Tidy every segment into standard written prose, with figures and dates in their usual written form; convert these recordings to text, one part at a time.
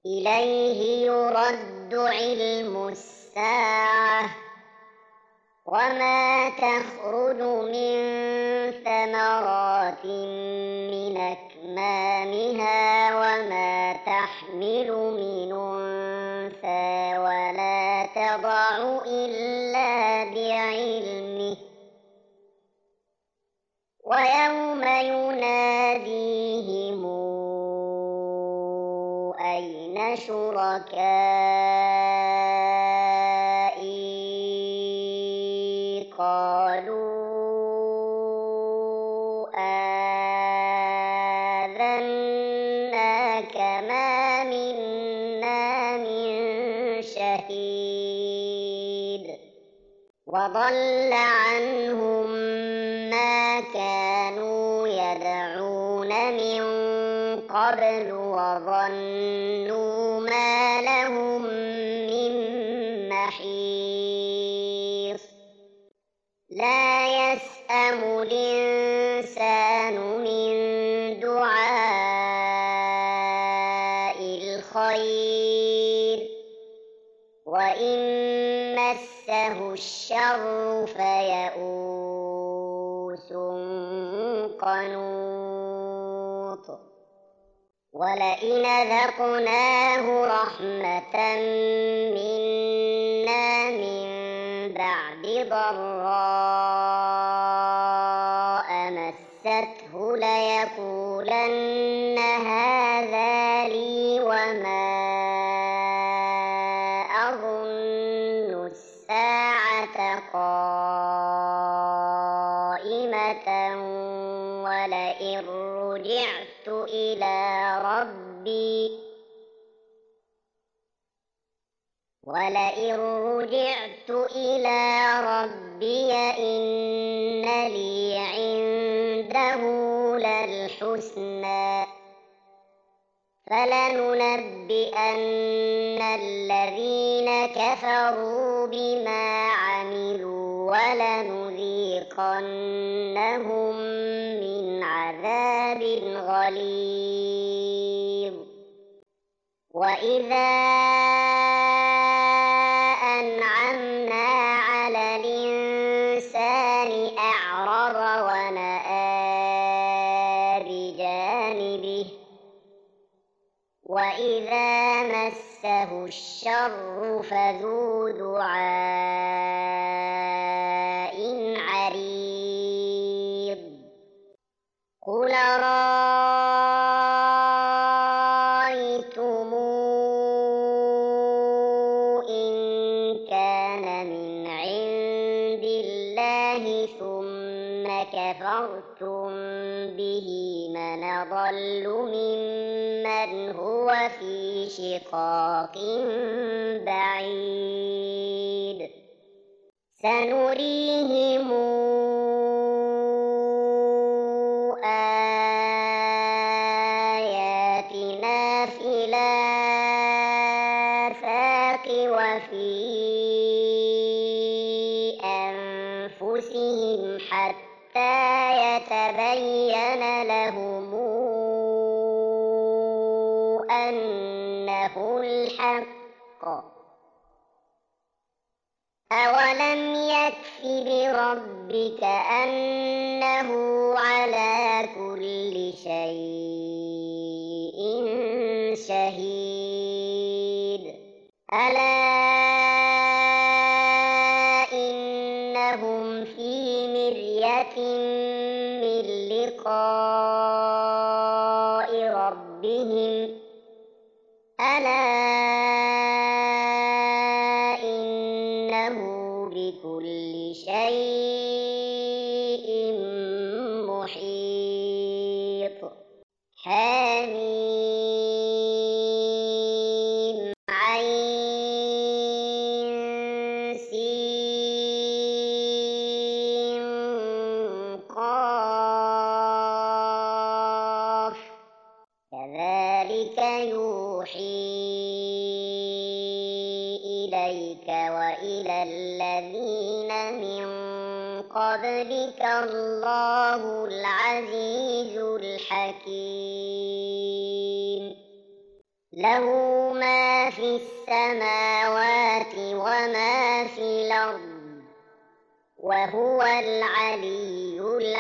إليه يرد علم الساعة وما تخرج من ثمرات من أكمامها وما تحمل من أنثى ولا تضع إلا بعلمه ويوم يناديهم أين شركائي قالوا آذناك ما منا من شهيد وضل عنهم ما كانوا يدعون من قبل وظنوا ما لهم من محيص لا يسأم الإنسان من دعاء الخير وإن مسه الشر فيئوس قنوط ولئن ذقناه رحمة منا من بعد ضراء مسته ليقولن هذا لي وما أظن الساعة قائمة ولئن رجعت إلى ربي إن لي عنده للحسنى فلننبئن الذين كفروا بما عملوا ولنذيقنهم من عذاب غليظ وإذا أنعمنا على الإنسان أعرض ونأى بجانبه وإذا مسه الشر فذو دعاء عريض قل رأيتم إن كان من عند الله ثم كفرتم به من أضل ممن هو في شقاق بعيد سنريهم آياتنا في الآفاق وفي أنفسهم حتى يتبين لهم أنه الحق أولم يكف بربك أنه على كل شيء شهيد ألا إنهم في مرية من لقاء ربهم ألا إنه بكل شيء محيط حميم عين سين قاف كذلك يوحي إليك وإلى الذين من قبلك الله العزيز الحكيم له ما في السماوات وما في الأرض وهو العلي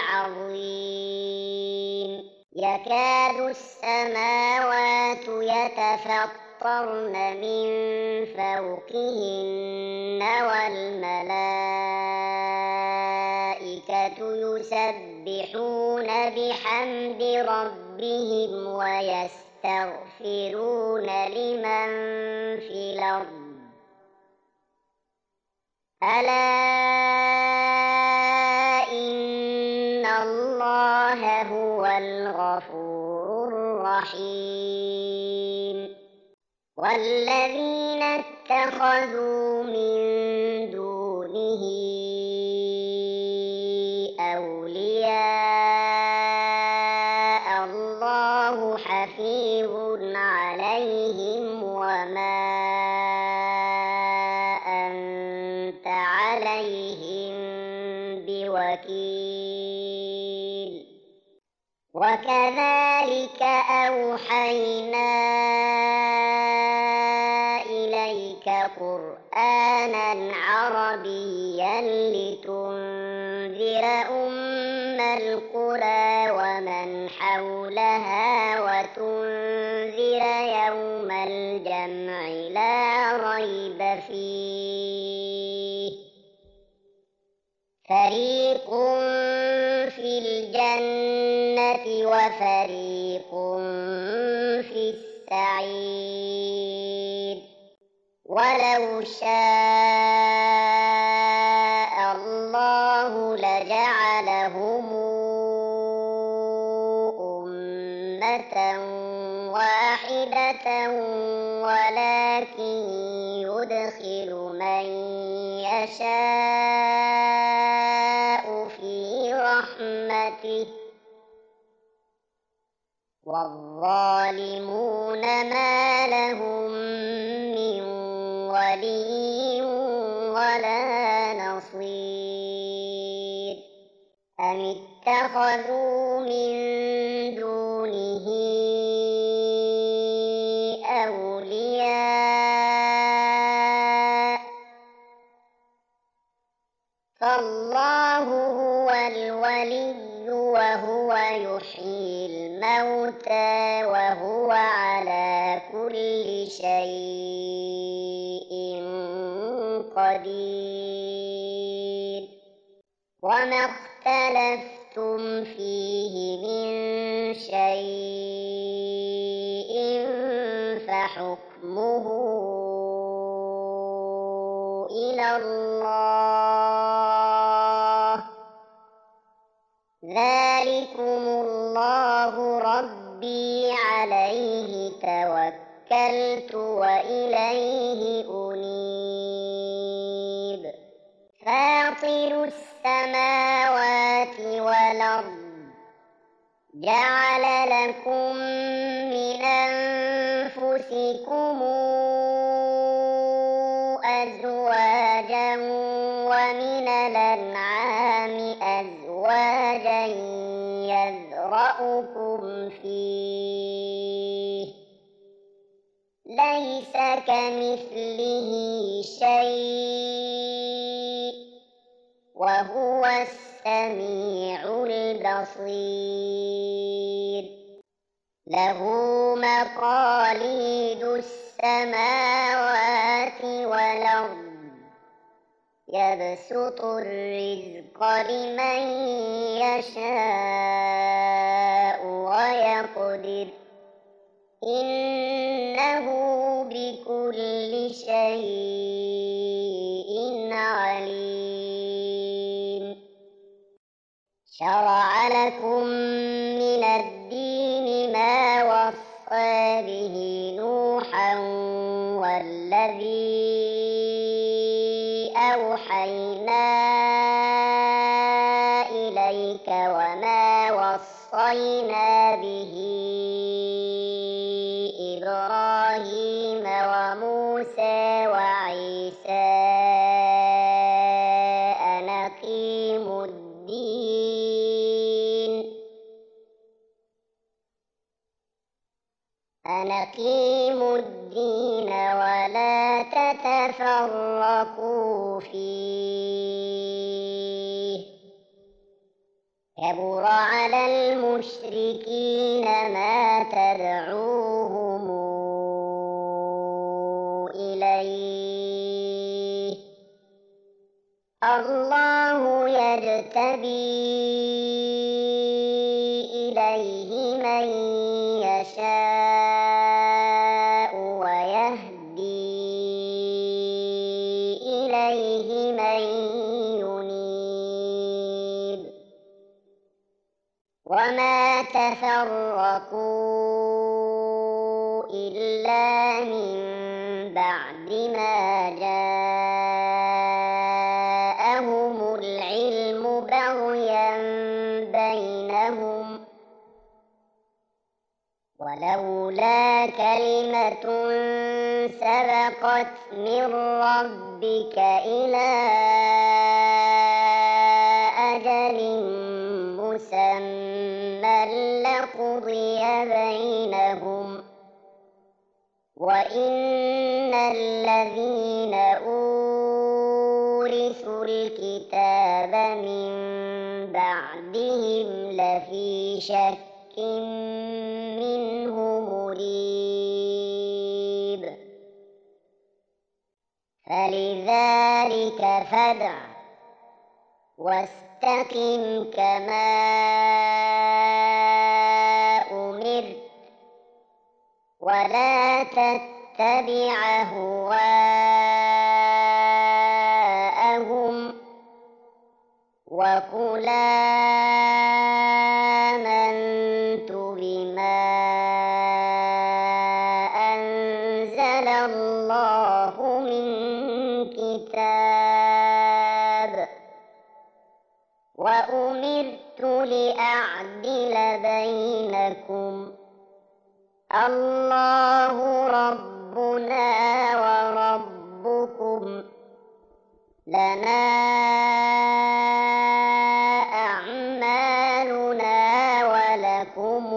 العظيم يكاد السماوات يتفطرن من فوقهن والملائكة يسبحون بحمد ربهم ويستغفرون لمن في الأرض ألا إن الله هو الغفور الرحيم والذين اتخذوا من دونه أولياء الله حفيظ عليهم وما أنت عليهم بوكيل وكذلك أوحينا إليك قرآنا عربيا لتنذر أم القرى ومن حولها وتنذر يوم الجمع لا ريب فيه فريق في الجنة وفريق في السعير ولو شاء الله لجعلهم أمة واحدة ولكن يدخل من يشاء في رحمته والظالمون ما لهم من ولي ولا نصير أم اتخذوا من دونه أولياء فالله هو الولي وهو يحيي الموتى وهو على كل شيء قدير وما اختلفتم فيه من شيء فحكمه إلى الله ذلكم الله ربي عليه توكلت وإليه أنيب فاطر السماوات والأرض جعل لكم من أنفسكم أزواجا ومن الأنعام أزواجا يذرأكم فيه ليس كمثله شيء وهو السميع البصير له مقاليد السماوات والأرض يبسط الرزق لمن يشاء ويقدر إنه بكل شيء عليم شرع لكم من الدين ما وصى به نوحا والذي أوحينا إليك وما وصينا به إبراهيم وموسى وعيسى أن أقيموا الدين أقيموا الدين ولا تتفرقوا فيه كبر على المشركين ما تدعوهم إليه الله يجتبي إليه من يشاء ويهدي إليه من ينيب وما تفرقوا إلا من بعد ما جاءهم العلم بغيا بينهم ولولا كلمة سبقت من ربك إلى أجل مسمى لقضي بينهم وإن الذين أورثوا الكتاب من بعدهم لفي شك منه مريب فلذلك فادع واستقم كما أمرت ولا تتبع أهواءهم وقل آمنت بما أنزل الله من كتاب وأمرت لأعدل بينكم الله ربنا وربكم لنا أعمالنا ولكم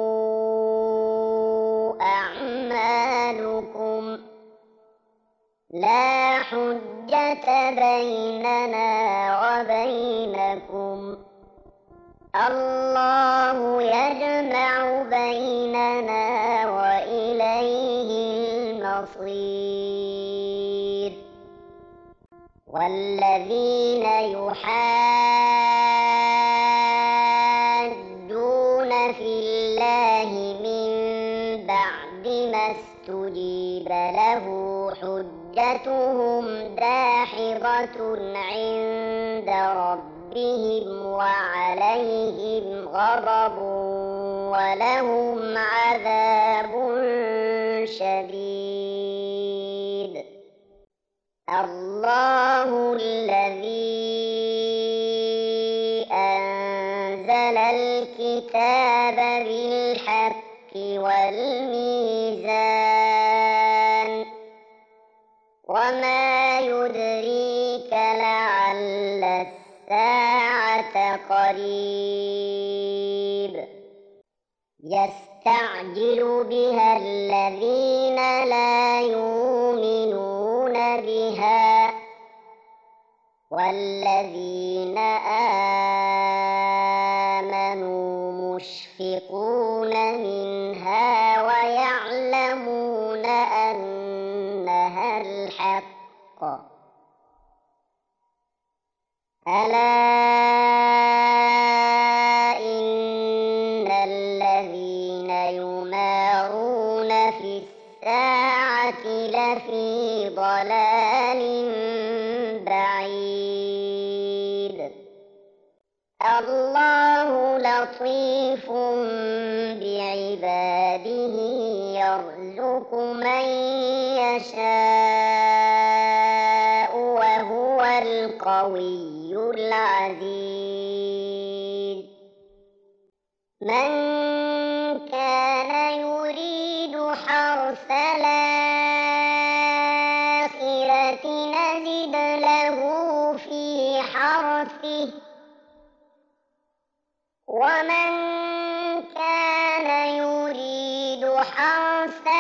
أعمالكم لا حجة بيننا وبينكم الله يجمع بيننا وإليه المصير والذين يحاجون في الله من بعد ما استجيب له حجتهم داحضة عند ربهم وعليهم غضب ولهم عذاب شديد الله الذي أنزل الكتاب بالحق والميزان وما يدريك لعل الساعة قريب يستعجل بها الذين لا يؤمنون بها والذين آمنوا مشفقون منها ويعلمون أنها الحق ألا إن الذين يمارون في الساعة لفي ضلال بعيد الله لطيف بعباده يرزق من يشاء وهو القوي العزيز من كان يريد حرث الآخرة نزد له في حرثه ومن كان يريد حرث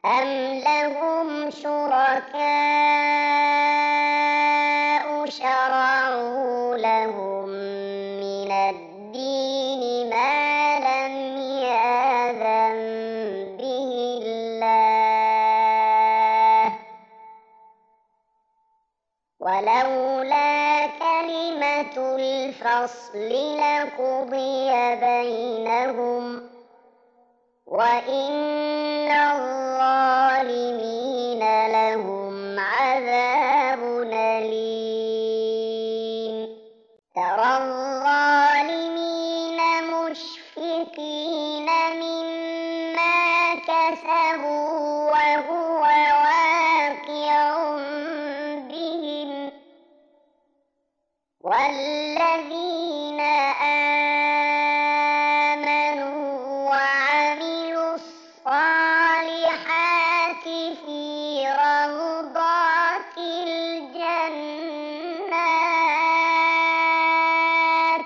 أم لهم شركاء شرعوا لهم من الدين ما لم يأذن به الله ولولا كلمة الفصل لقضي بينهم وإن الظالمين لهم عذاب أليم ترى الظالمين مشفقين مما كسبوا وهو واقع بهم والذين آمنوا وعملوا الصالحات في روضات الجنات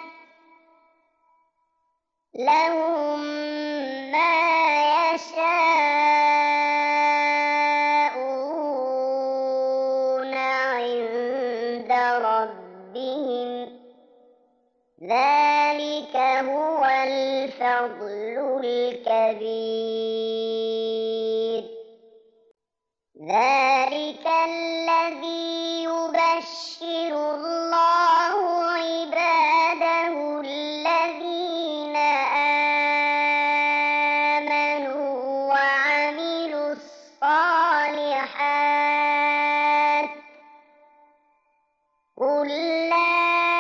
لهم ما يشاءون عند ربهم ذلك هو الفضل الكبير ذلك الذي يبشر الله عباده الذين آمنوا وعملوا الصالحات قل لا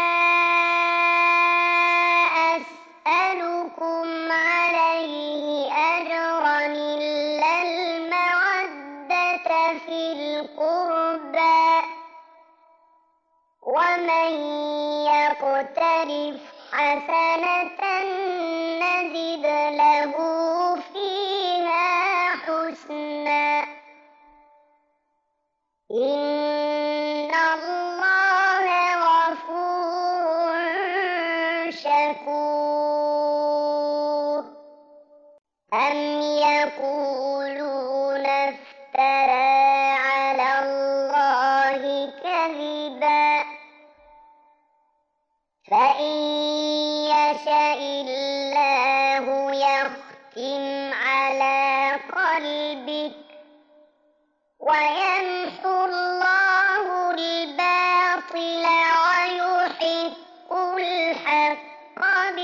أسألكم عليه أجرا إلا المودة في القربى ومن يقترف حسنة نزد له فيها حسنا إن الله غفور شكور أم يقولون افترى على الله كذبا فإن يشأ الله يختم على قلبك ويمحو الله الباطل ويحق الحق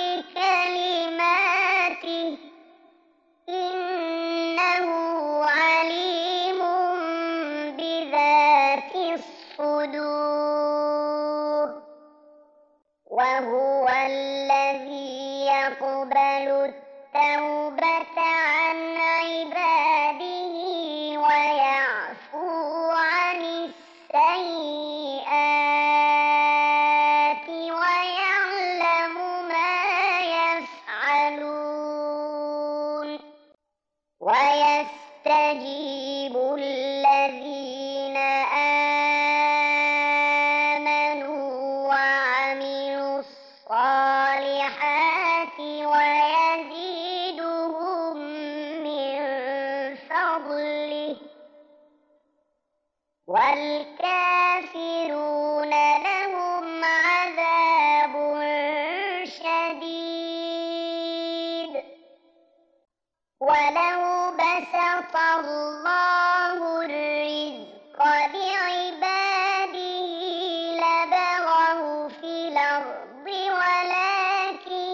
بكلماته إنه عليم بذات الصدور وهو الذي يقبل التوبة عن عباده ويعفو عن السيئات ويعلم ما يفعلون ويستجيب الذين آمنوا وعملوا الصالحات ويزيدهم من فضله والكافرون لهم عذاب شديد ولو بسط الله الرزق لعباده لبغوا في الأرض ولكن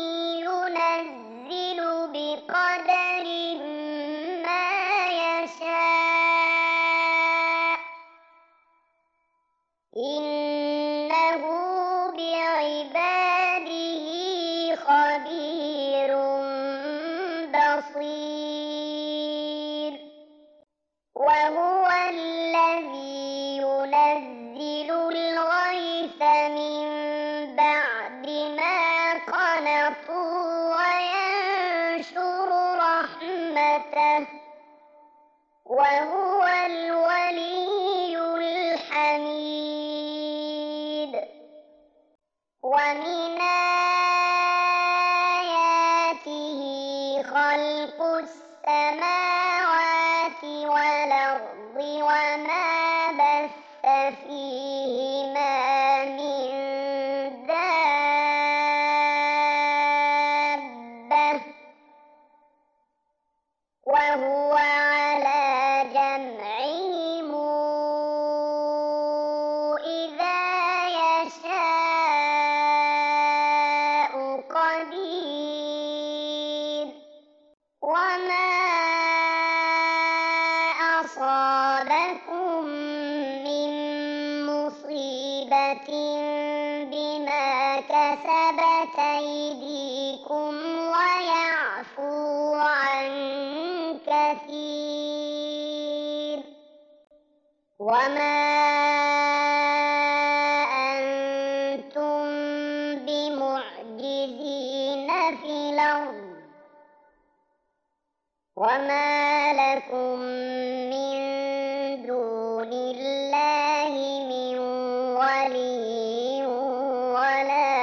ينزل بقدر ما يشاء إنه بعباده خبير بصير وهو الذي ينزل الغيث من بعد ما قنطوا وينشر رحمته وهو الولي الحميد ومن آياته خلق السماوات فيهما من دابة وهو على جمعهم إذا يشاء قدير وما أصابكم من مصيبة بما كسبت أيديكم ويعفو عن كثير وما أنتم بمعجزين في الأرض وما لكم من دون الله من ولي ولا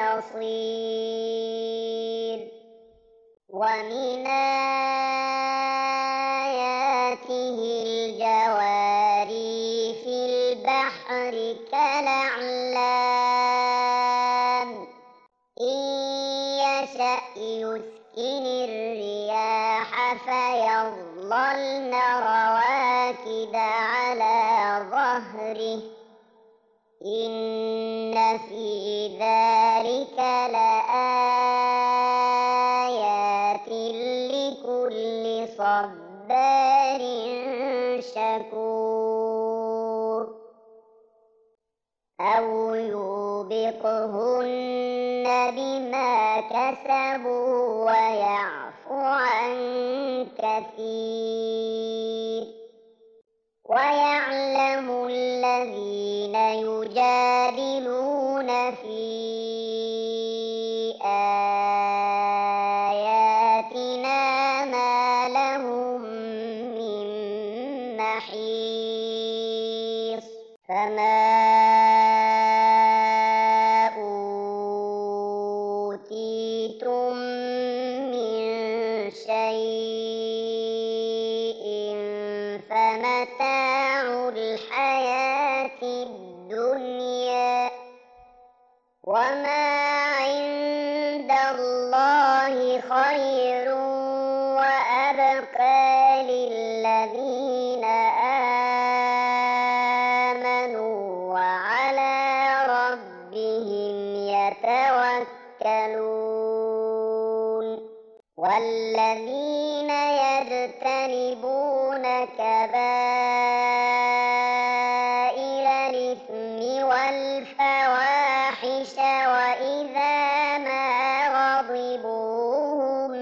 نصير ومن آياته الجواري في البحر كالأعلام إن يشأ يسكن الرياح فيظللن رواكد على ظهره إن في ذلك لآيات لكل صبار شكور أو يوبقهن بما كسبوا ويعفو عن كثير ويعلم الذين يجادلون في آياتنا ما لهم من محيص فما أوتيتم من شيء فمتاع الحياة الدنيا وما عند الله خير وأبقى للذين آمنوا وعلى ربهم يتوكلون والذين يجتنبون كبائر الإثم والفواحش وإذا ما غضبوا هم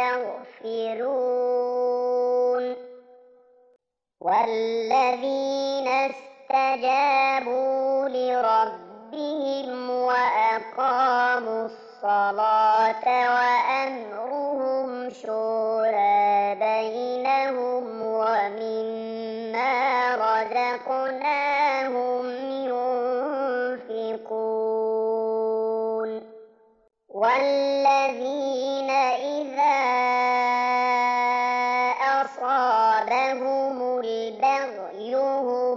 يغفرون والذين استجابوا لربهم وأقاموا الصلاة وأمرهم شورى بينهم ومما رزقناهم ينفقون والذين إذا أصابهم البغي هم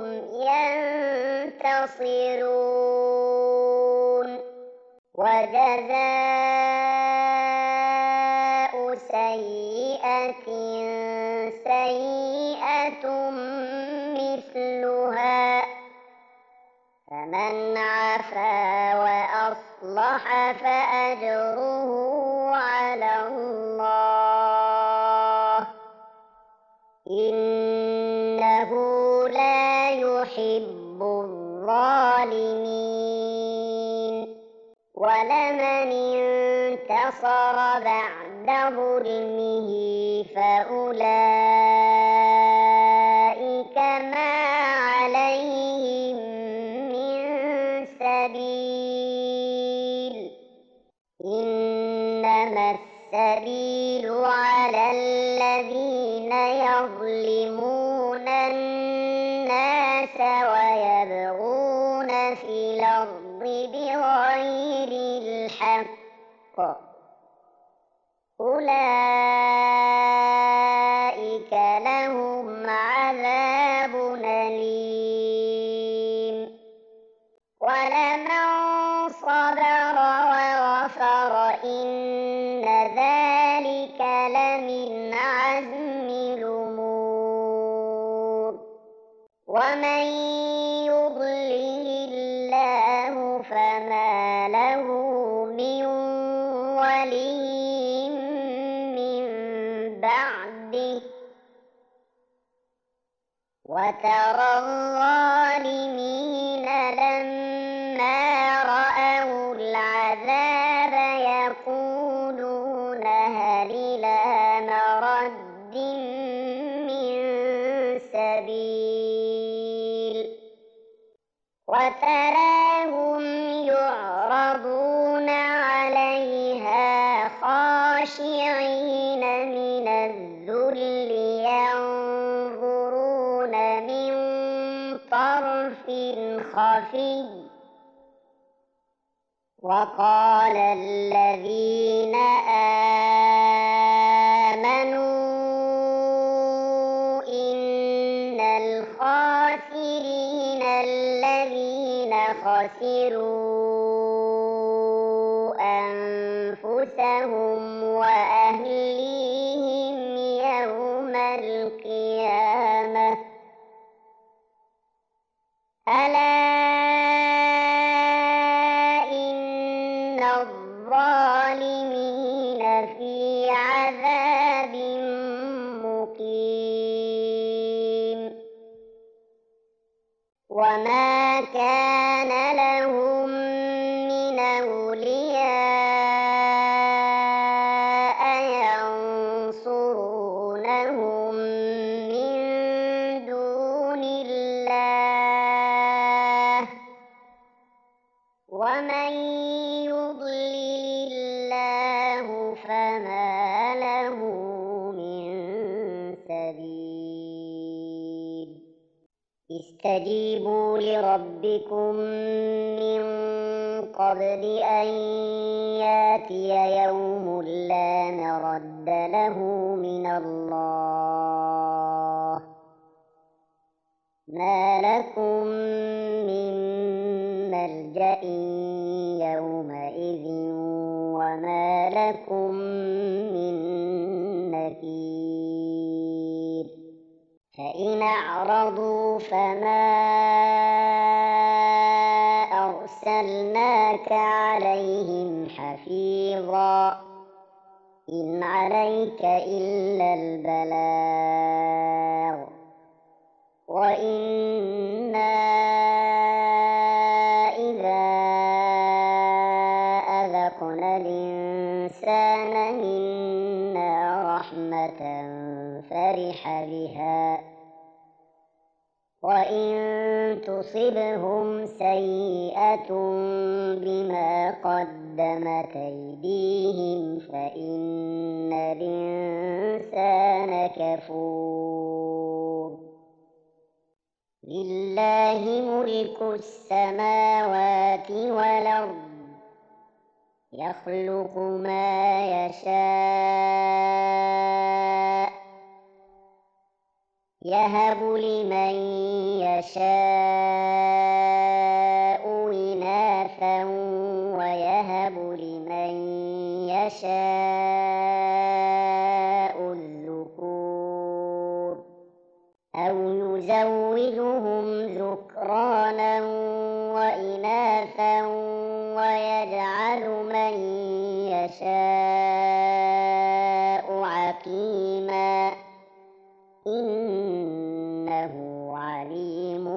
ينتصرون وجزاء سيئة سيئة مثلها فمن عفا وأصلح فأجره على الله إنه لا يحب الظالمين ولمن انتصر بعد ظلمه فأولئك ما عليهم من سبيل إنما السبيل على الذين يظلمون الناس ويبغون في الأرض بغير الحق أولئك لهم عذاب أليم ومن يضلل الله فما له من ولي من بعده وترى الظالمين لما رأوا العذاب يقولون هل إلى مرد من سبيل وتراهم يعرضون عليها خاشعين من الذل ينظرون من طرف خفي وقال الذين آمنوا إن الخاسرين الذين خسروا أنفسهم وأهليهم يوم القيامة ألا إن الظالمين في عذاب مقيم وما كان لهم من أولياء ينصرونهم من دون الله ومن يضلل الله فما له من سبيل استجيبوا لربكم من قبل أن ياتي يوم لا مرد له من الله ما لكم من ملجأ يومئذ وما لكم من نكير فإن أعرضوا فما أرسلناك عليهم حفيظا إن عليك إلا البلاغ وإنا إذا أذقنا الإنسان منا رحمة فرح بها وإن تصبهم سيئة بما قدمت أيديهم فإن الإنسان كفور لله ملك السماوات والأرض يخلق ما يشاء يهب لمن يشاء إناثا ويهب لمن يشاء الذكور أو يزوجهم ذكرانا وإناثا ويجعل من يشاء عقيما إنه عليم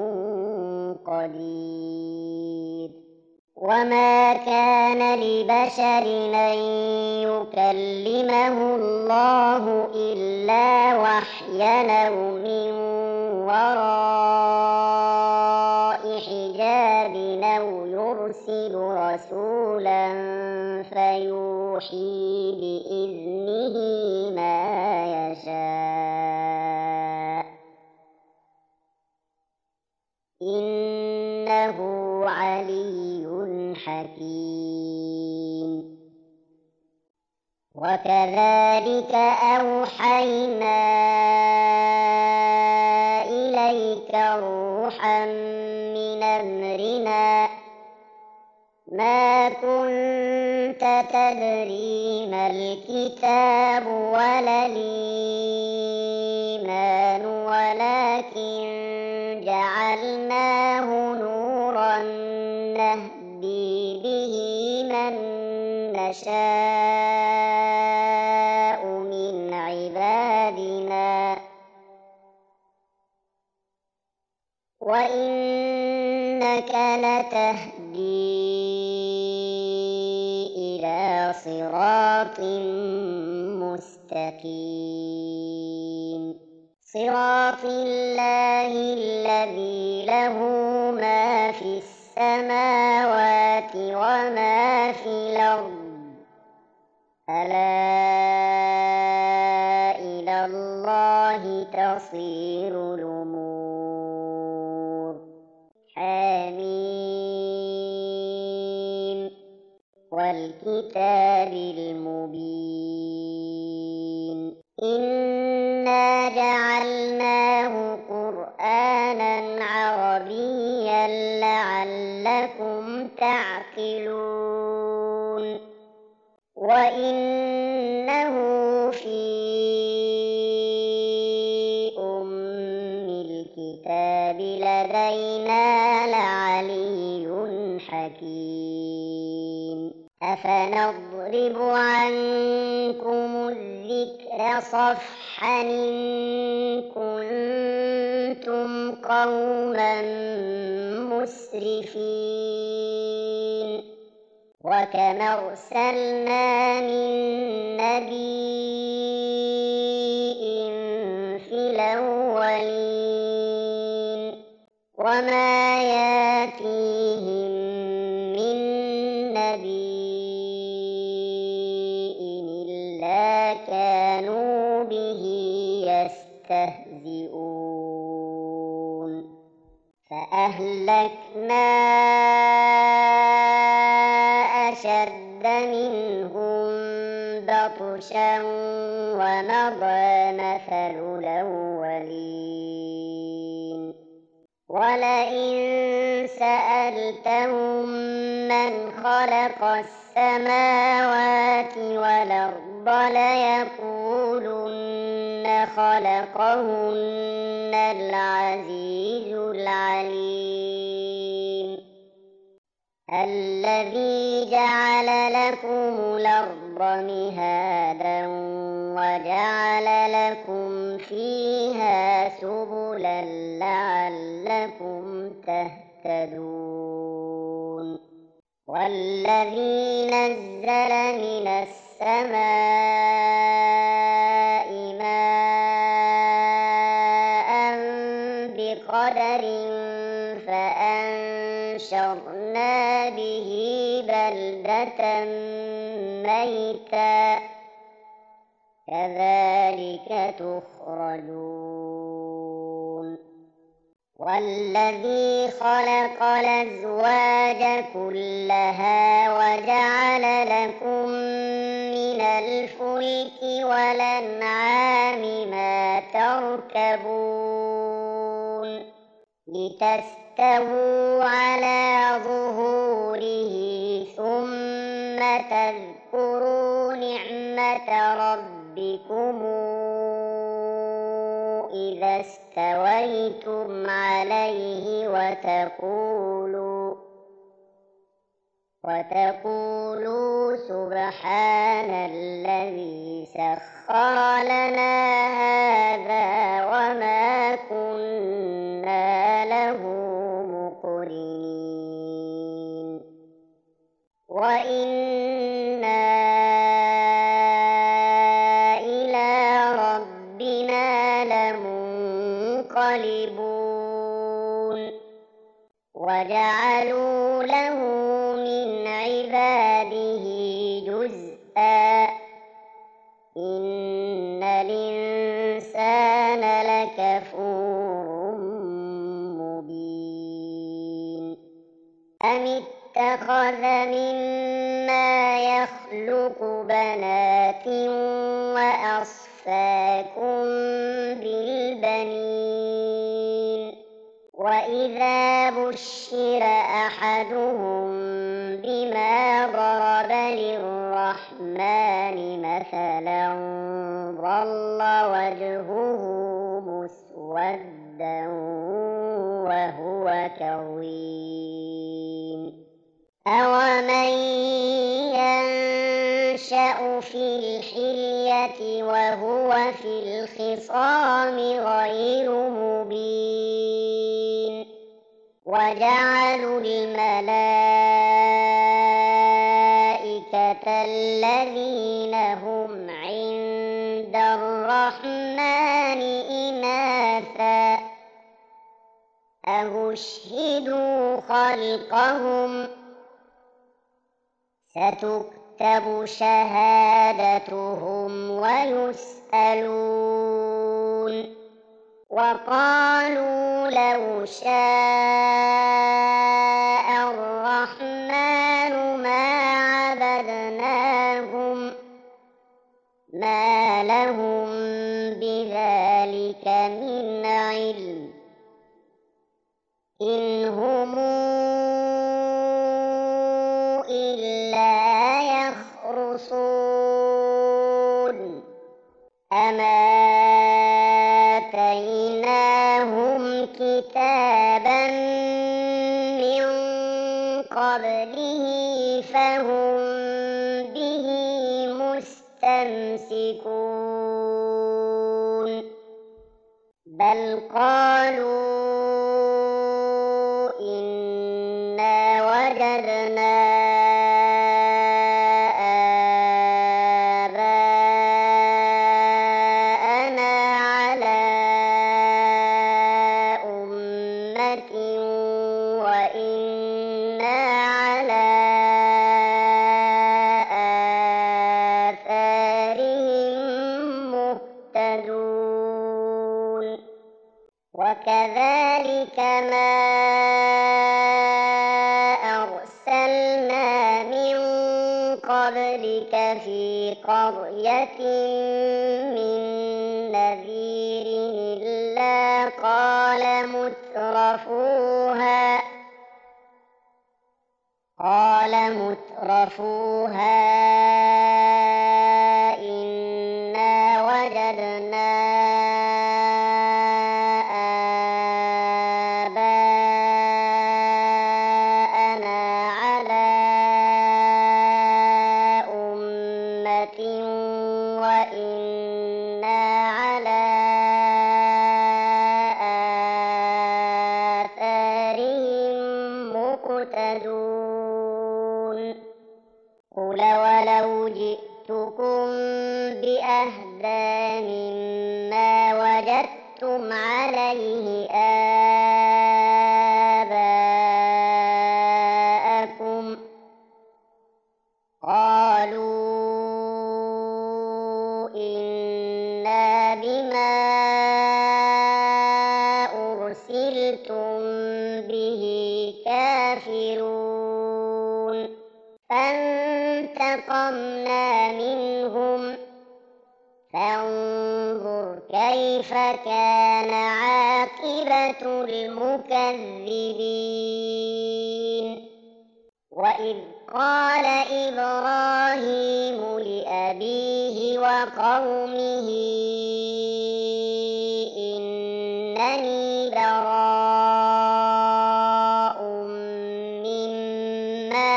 قدير وما كان لبشر أن يكلمه الله إلا وحيا أو من وراء حجاب أو يرسل رسولا فيوحي بإذنه ما يشاء إنه علي حكيم وكذلك أوحينا إليك روحا من أمرنا ما كنت تدري ما الكتاب ولا الإيمان ولكن جعلناه جعلناه نورا نهدي به من نشاء من عبادنا وإنك لتهدي إلى صراط مستقيم صراط الله الذي له ما في السماوات وما في الأرض ألا إلى الله تصير الأمور حميم والكتاب المبين إنا جعلناه قرآنا عربيا لعلكم تعقلون وإنه في الكتاب لدينا لعلي حكيم أفنضرب عنكم الذكر صفحا إن كنتم قوما مسرفين وكم أرسلنا من نبي في الأولين وما ياتيهم من نبي إلا كانوا به يستهزئون فأهلكنا أشد منهم بطشا ومضى مثل الأولين ولئن سألتهم من خلق السماوات والأرض ليقولن خلقهن العزيز العليم الذي جعل لكم الأرض مهادا وجعل لكم فيها سبلا لعلكم تهتدون والذي نزل من السماء ماء بقدر فأنشرنا به بلدة ميتا كذلك تخرجون والذي خلق الأزواج كلها وجعل لكم من الفلك والأنعام ما تركبون لتستووا على ظهوره ثم تذكروا نعمة ربكم إذا استويتم عليه وتقولوا سبحان الذي سخر لنا هذا وما كنا له مقرنين وإنا إلى ربنا لمنقلبون وجعلوا له من عباده جزءا إن الإنسان لكفور مبين أم اتخذ مما يخلق بنات وأصفاكم بالبنين وإذا بشر أحدهم بما ضرب للرحمن مثلا ظل وجهه مسودا وهو كظيم أومن ينشأ في الحلية وهو في الخصام غير مبين وجعلوا الملائكة الذين هم عند الرحمن إناثا أشهدوا خلقهم ستكتب شهادتهم ويسألون وقالوا لو شاء الرحمن ما عبدناهم ما لهم بذلك من علم إن هم إلا يخرصون أما آتيناهم كتابا من قبله فهم به مستمسكون بل قالوا إنا وجدنا آباءنا على أمة وإنا على آثارهم مهتدون وكذلك ما أرسلنا من قبلك في قرية من نذير إلا قال مترفوها إنا وجدنا آباءنا على أمة وإنا على آثارهم مقتدون قل ولو جئتكم بأهدى مما وجدتم عليه آباءكم قالوا إنا بما أرسلتم به كافرون فانتقمنا منهم فانظر كيف كان عاقبة المكذبين وإذ قال إبراهيم لأبيه وقومه إنني براء مما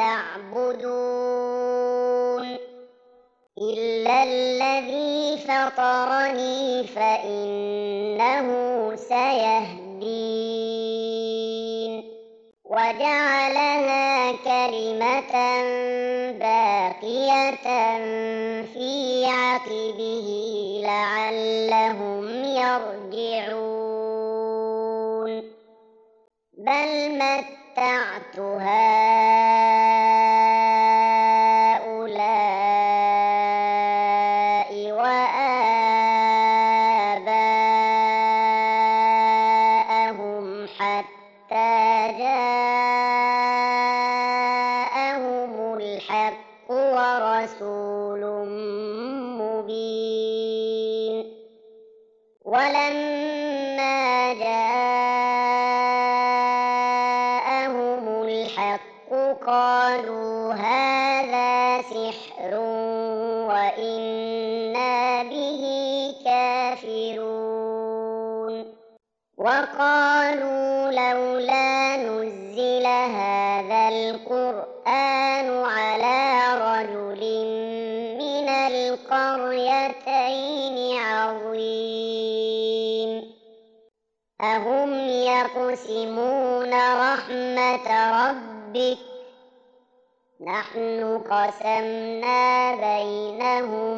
تعبدون إلا الذي فطرني فإنه سيهدين وجعلها كلمة باقية في عقبه لعلهم يرجعون بل متعت هؤلاء وآباءهم حتى جاءهم الحق ورسول مبين ولما جاءهم الحق قالوا هذا سحر وإنا به كافرون وقالوا لولا نزل هذا القرآن على رجل من القريتين عظيم أهم يقسمون رحمة ربك نحن قسمنا بينهم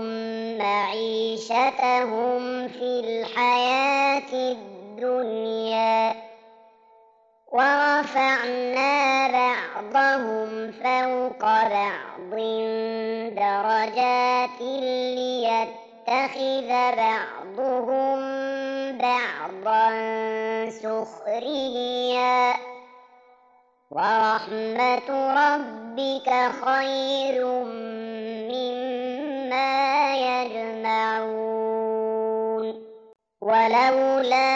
معيشتهم في الحياة الدنيا ورفعنا بعضهم فوق بعض درجات ليتخذ بعضهم بعضا سخريا ورحمة ربك خير مما يجمعون ولولا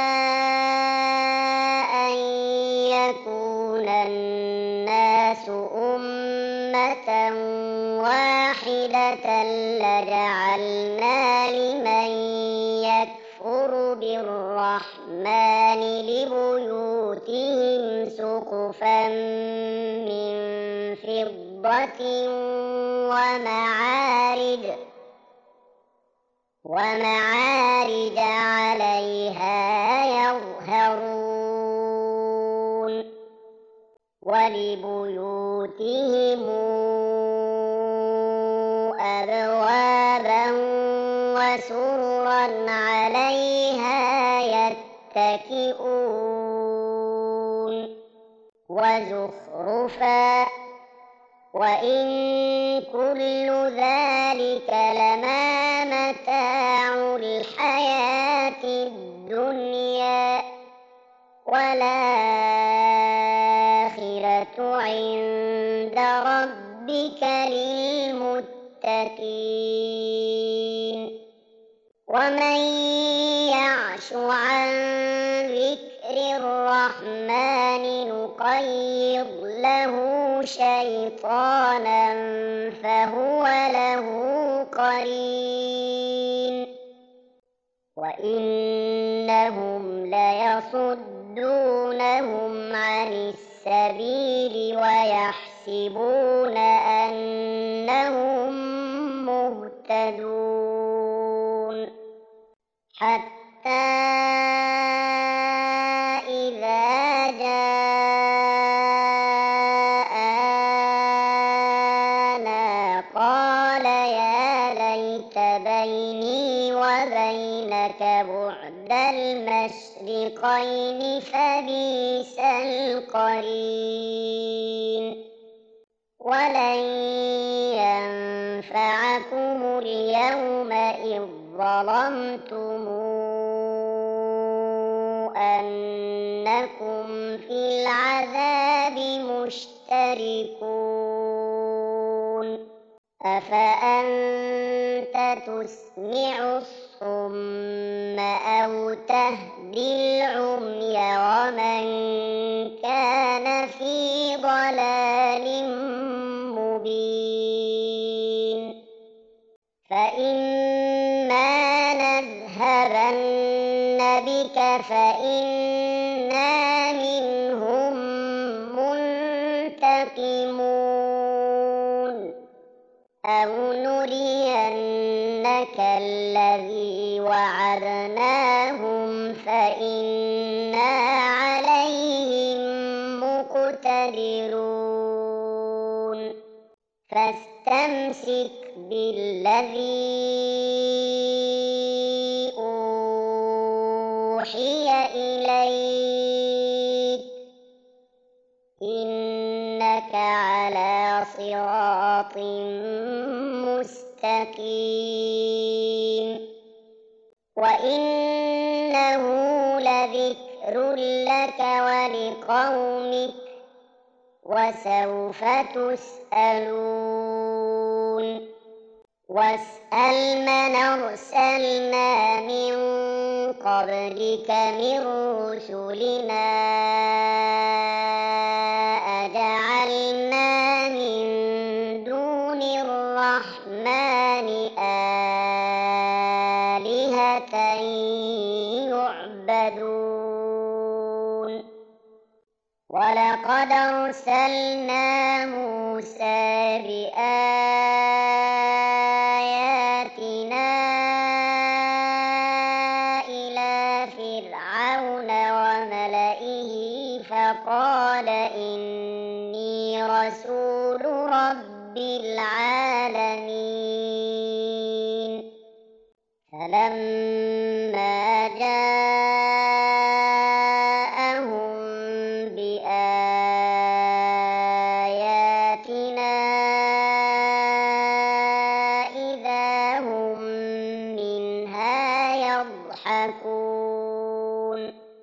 أن يكون الناس أمة واحدة لجعلنا لمن يكفر بالرحمن لبيوتهم سقفا من فضة ومعارج عليها يظهرون ولبيوتهم أبوابا وسررا عليها يتكئون وزخرفا وإن كل ذلك لما متاع الحياة الدنيا والآخرة عند ربك للمتقين ومن يعش عن ذكر الرحمن نقيض له شيطانا فهو له قرين وإنهم ليصدونهم عن السبيل ويحسبون أنهم مهتدون حتى إذا جاءنا قال يا ليت بيني وبينك بعد المشرقين فبئس القرين ولن ينفعكم اليوم إذ ظلمتم أنكم في العذاب مشتركون أفأنت تسمع الصم أو تهدي العمي ومن كان في ضلال مبين فإما نذهبن بك فإنا منهم منتقمون أو نرينك الذي وعدناهم فإنا عليهم مقتدرون فاستمسك بالذي أوحي إليك إنك على صراط مستقيم وإنه لذكر لك ولقومك وسوف تسألون واسأل من أرسلنا من قبلك من رسلنا أجعلنا من دون الرحمن آلهة يعبدون مهتدون ولقد أرسلنا موسى بآياتنا إلى فرعون وملئه فقال إني رسول رب العالمين فلما جاءهم بآياتنا إذا هم منها يضحكون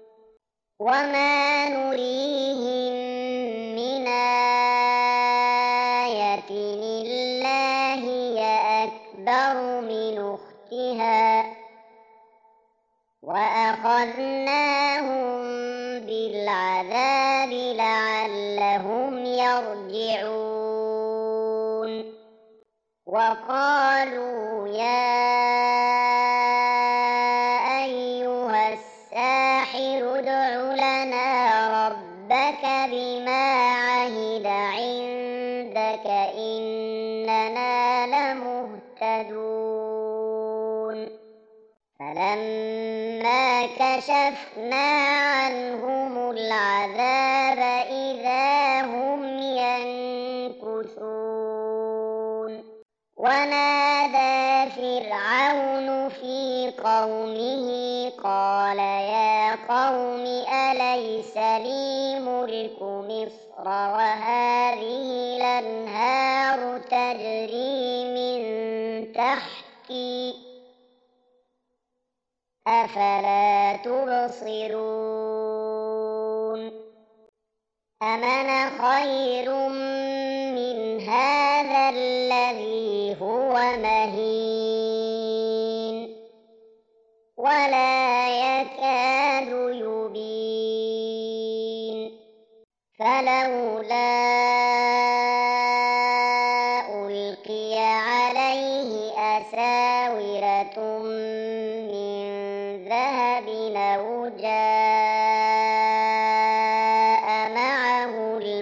وما نريهم من آية إلا هي أكبر من أختها وأخذناهم بالعذاب لعلهم يرجعون وقالوا يا أيها الساحر ادع لنا ربك بما عهد عندك إننا لمهتدون فلما كشفنا عنهم العذاب إذا هم ينكثون ونادى فرعون في قومه قال يا قوم أليس لي ملك مصر وهذه الأنهار تجري من تحتي أفلا تبصرون أم أنا خير من هذا الذي هو مهين ولا يكاد يبين فلولا ألقي عليه أساورة من ذهب أو جاء معه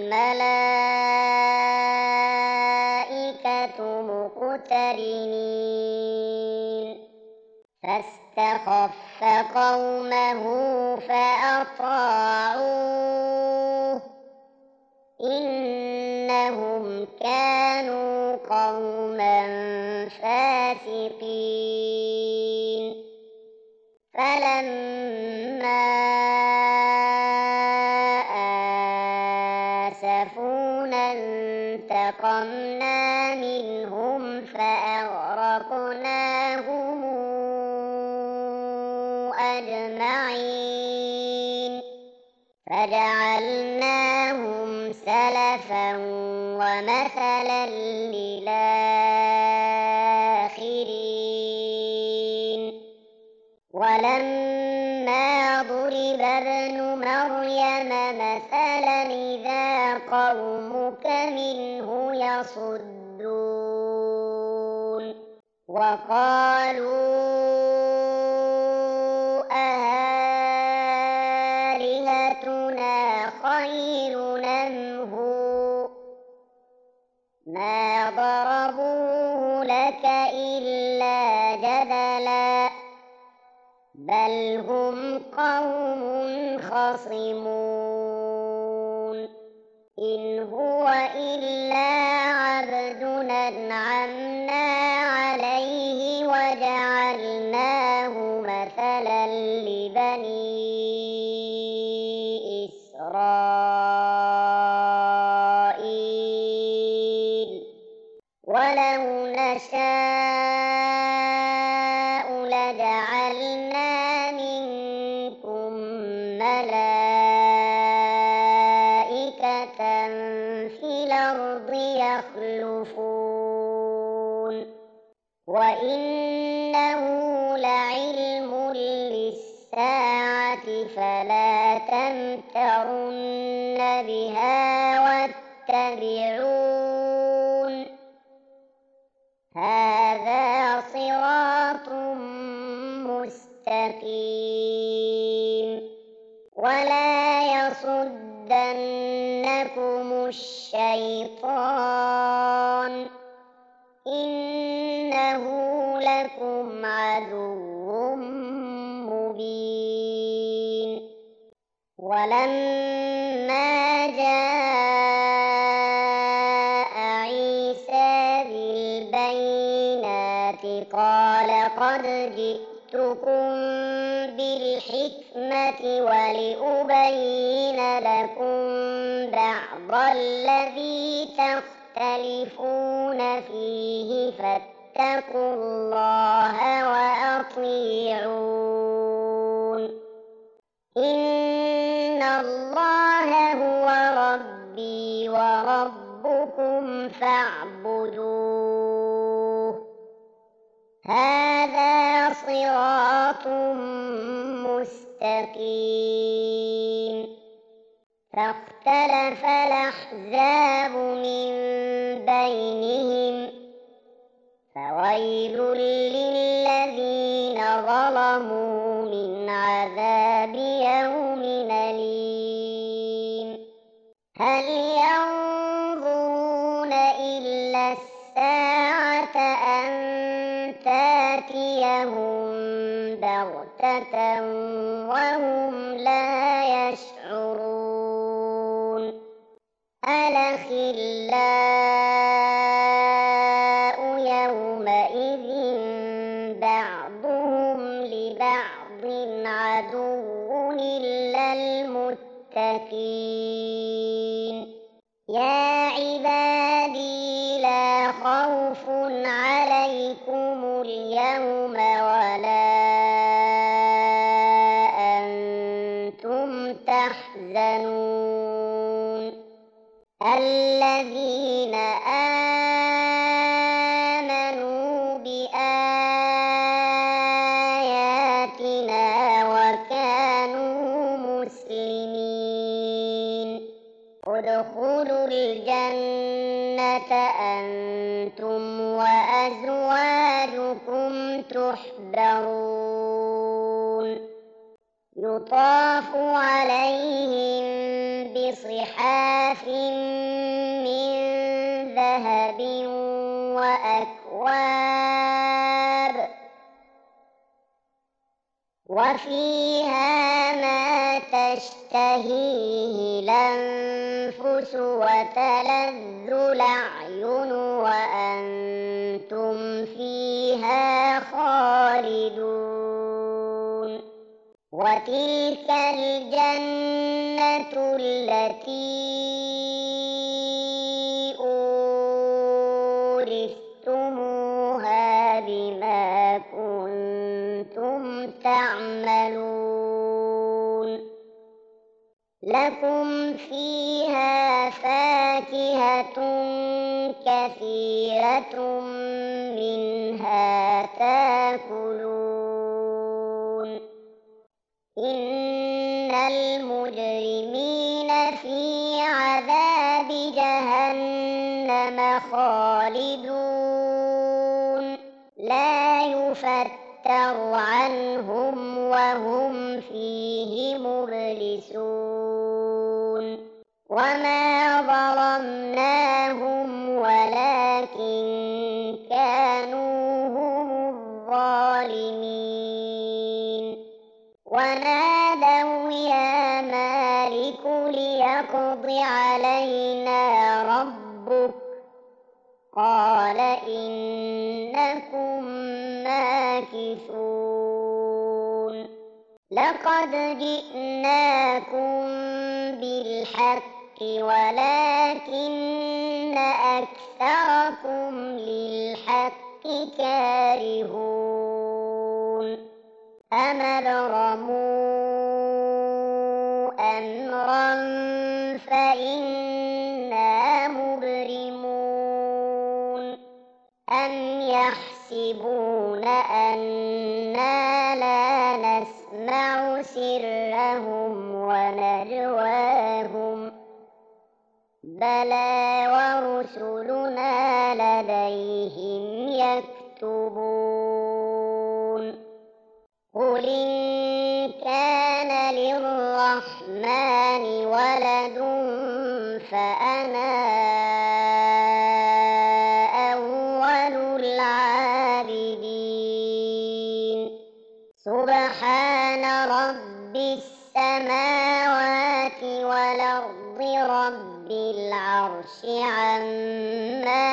الملائكة مقترنين فاستخف قومه فأطاعوه إنهم كانوا قوما فاسقين فلما آسفونا انتقمنا منهم فأغرقناهم أجمعين فجعلناهم سلفا ومثلا للآخرين ولما ضرب ابن مريم مثلا إذا قومك منه يصدون وقالوا أآلهتنا خير أم هو ما ضربوه لك إلا جدلا بل هم قوم خصمون إن هو إلا عبد أنعمنا عليه وجعلناه مثلا لبني إسرائيل ولو نشاء لجعلنا منكم ملائكة في الأرض يخلفون وإنه لعلم للساعة فلا تمترن بها واتبعون هذا صراط مستقيم ولا يصدنكم الشيطان إنه لكم عدو مبين. ولما جاء عيسى بالبينات قال قد جئتكم بالحكمة ولأبين لكم بعض الذي تختلفون فيه فاتقوا الله وأطيعون إن الله هو ربي وربكم فاعبدوه هذا صراط مستقيم. فاختلف الأحزاب من بينهم فويل للذين ظلموا من عذاب يوم أليم. هل ينظرون إلا الساعة أن تأتيهم بغتة وهم لا يشعرون. الأخلاء يومئذ بعضهم لبعض عدو إلا المتقين. يا عبادي لا خوف عليكم اليوم ولا أنتم تحزنون. الذين آمنوا بآياتنا وكانوا مسلمين ادخلوا الجنة أنتم وأزواجكم تحبرون يطاف عليهم بصحاف من ذهب وأكواب وفيها ما تشتهيه الأنفس وتلذ الأعين وأنتم فيها خالدون. وتلك الجنة التي أورثتموها بما كنتم تعملون. لكم فيها فاكهة كثيرة منها تاكلون. إن المجرمين في عذاب جهنم خالدون لا يفتر عنهم وهم فيه مبلسون. وما ظلمناهم ولكن كانوا هم الظالمين. ونادوا يا مالك ليقض علينا ربك قال إنكم ماكثون. لقد جئناكم بالحق ولكن أكثركم للحق كارهون. أم أبرموا أمرا فإنا مبرمون. أم يحسبون أنا لا نسمع سرهم ونجواهم بلى ورسلنا لديهم يكتبون. قل إن كان للرسل للرحمن ولد فأنا أول العابدين سبحان رب السماوات والأرض رب العرش عما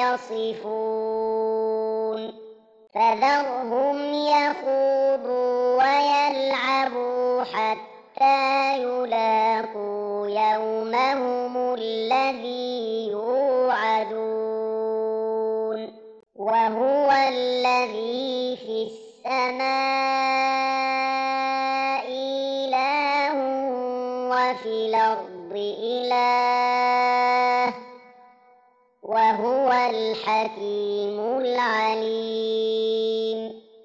يصفون فذرهم يخوضوا ويلعبوا حتى يلاقوا يومهم الذي يوعدون وهو الذي في السماء إله وفي الأرض إله وهو الحكيم العليم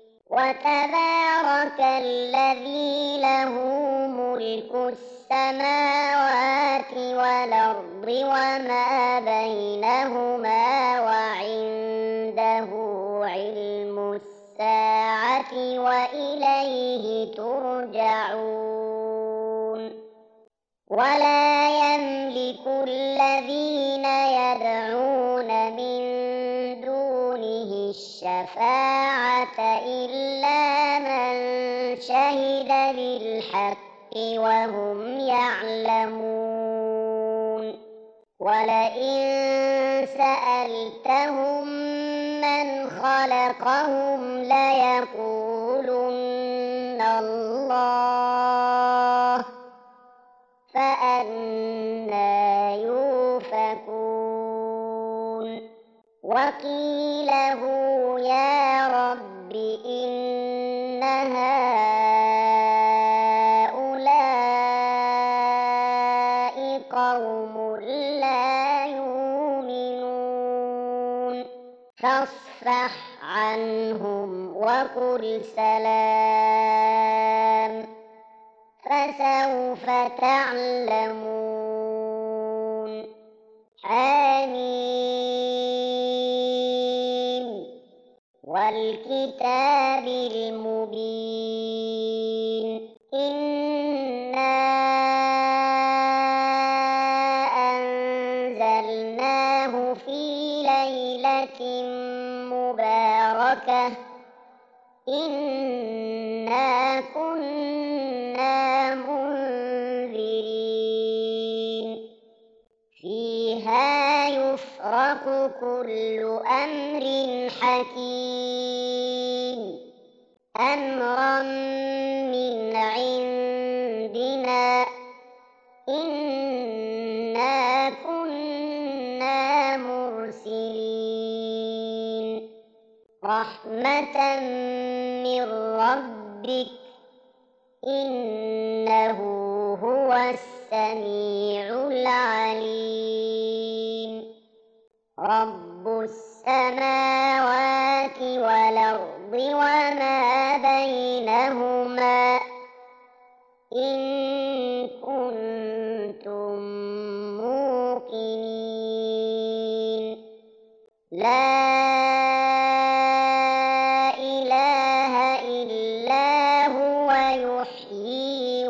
وتبارك الذي له ملك السماوات والأرض وما بينهما وعنده علم الساعة وإليه ترجعون ولا يملك الذين يدعون من دونه الشفاعة إلا من شهد بالحق وهم يعلمون ولئن سألتهم من خلقهم ليقولن الله فأنى يؤفكون وقيله يا رب إن هؤلاء قوم لا يؤمنون فاصفح عنهم وقل سلام فسوف تعلمون حميم والكتاب المبين إنا أنزلناه في ليلة مباركة إنا كنا منذرين فيها يفرق كل أمر حكيم أمرا من عندنا إنا كنا مرسلين رحمة من ربك إنه هو السميع العليم رب السماوات والأرض وما بينهما إن كنتم موقنين لا إله إلا هو يحيي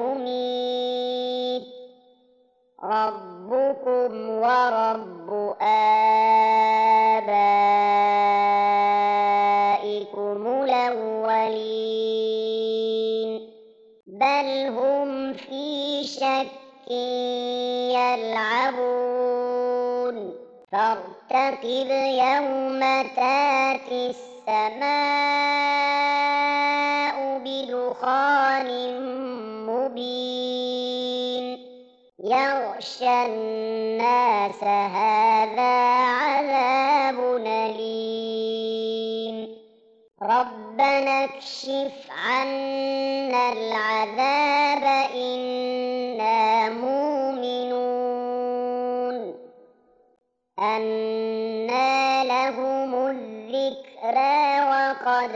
ويميت ربكم ورب آبائكم الأولين بل هم في شك يلعبون فارتقب يوم تاتي السماء بدخان مبين يغشى الناس هذا عذاب أليم ربنا اكشف عنا العذاب إنا مؤمنون أنى لهم الذكرى وقد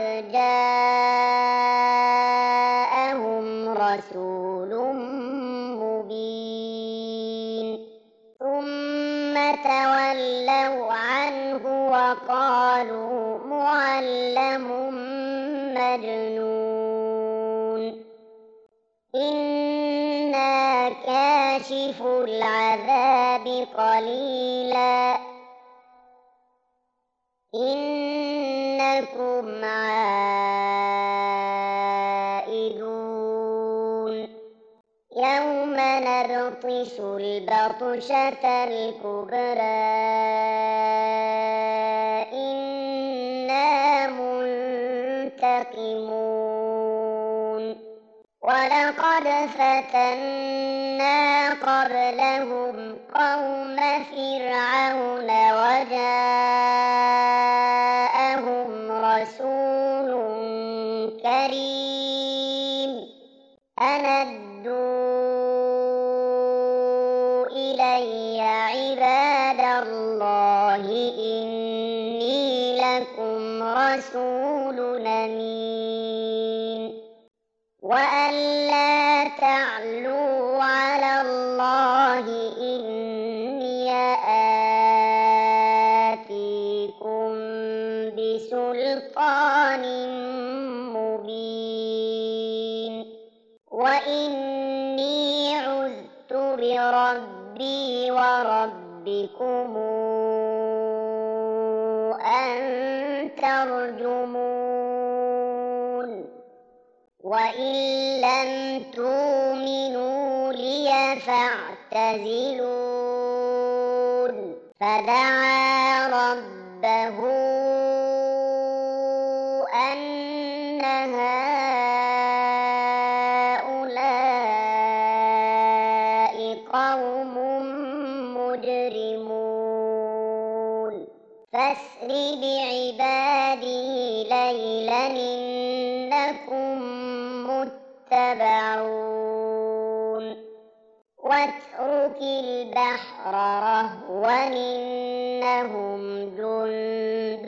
جاءهم رسول مبين ثم تولوا عنه وقالوا معلم مجنون كاشف العذاب قليلا إنكم عائدون يوم نبطش البطشة الكبرى إنا منتقمون ولقد فتنا قبلهم قوم فرعون وجاءهم رسول كريم أن ادوا إلي عباد الله إني لكم رسول أمين وأن لا تعلوا على الله إني آتيكم بسلطان مبين وإني عذت بربي وربكم أن ترجمون وإن لم تؤمنوا لي فاعتزلون فدعا ربه أن هؤلاء قوم مجرمون فاسر بعبادي ليلا إنكم متبعون واترك البحر رهوا إنهم جند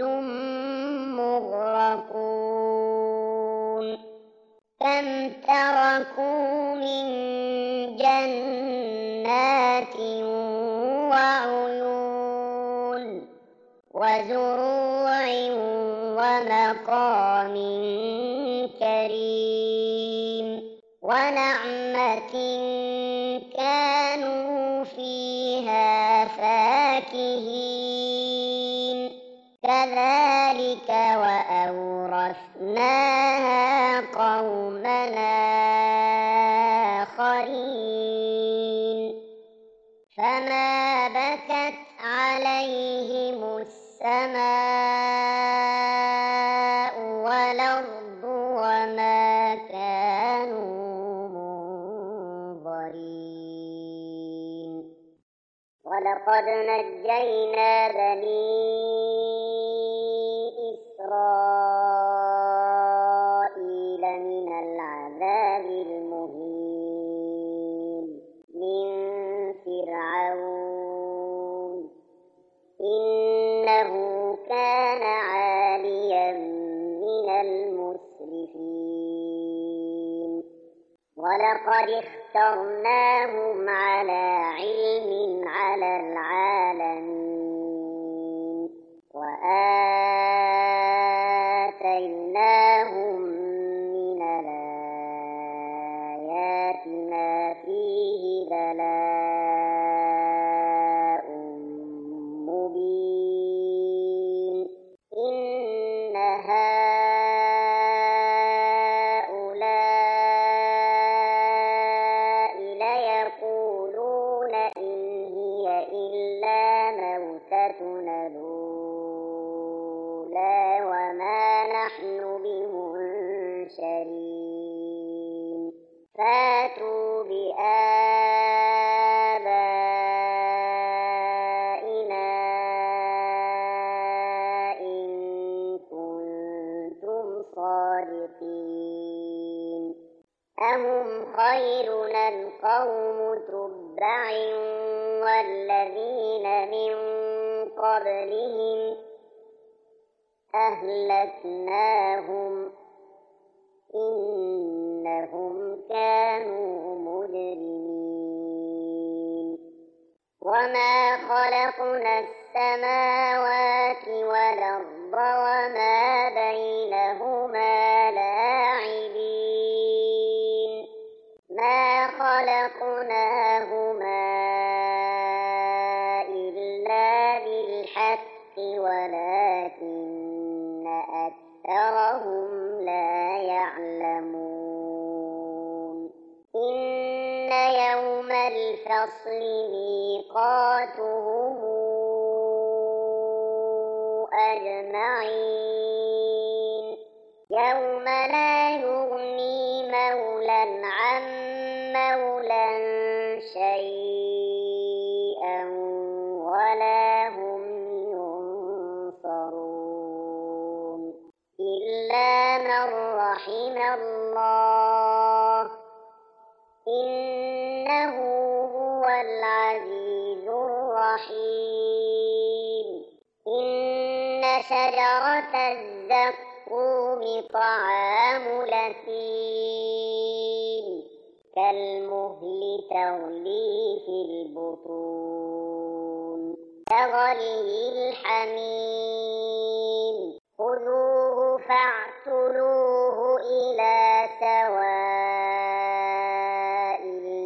مغرقون كم تركوا من جنات وعيون وزروع ومقام كريم ونعمة كانوا فيها فاكهين كذلك وأورثناها قومنا آخرين فما بكت عليهم السماء والأرض وما كانوا منظرين ولقد نجينا بني إسرائيل من العذاب المهين من فرعون إنه كان عاليا من المسرفين ولقد اخترناهم على علم على العالمين وآتيناهم من الآيات ما فيه بلاء مبين إن هؤلاء ليقولون إن هي إلا موتتنا الأولى وما نحن بمنشرين فاتوا بآبائنا إن كنتم صادقين أهم خير أم قوم تبع والذين من قبلهم أهلكناهم إنهم كانوا مجرمين وما خلقنا السماوات والأرض وما بينهما لاعبين ما خلقنا خلقناهما إلا بالحق ولكن أكثرهم لا يعلمون إن يوم الفصل ميقاتهم أجمعين يوم لا يغني مولى عن مولى شيئا ولا هم ينصرون إلا من رحم الله إنه هو العزيز الرحيم إن شجرة الزقوم طعام الأثيم كالمهل تغلي في البطون كغلي الحميم خذوه فاعتلوه إلى سواء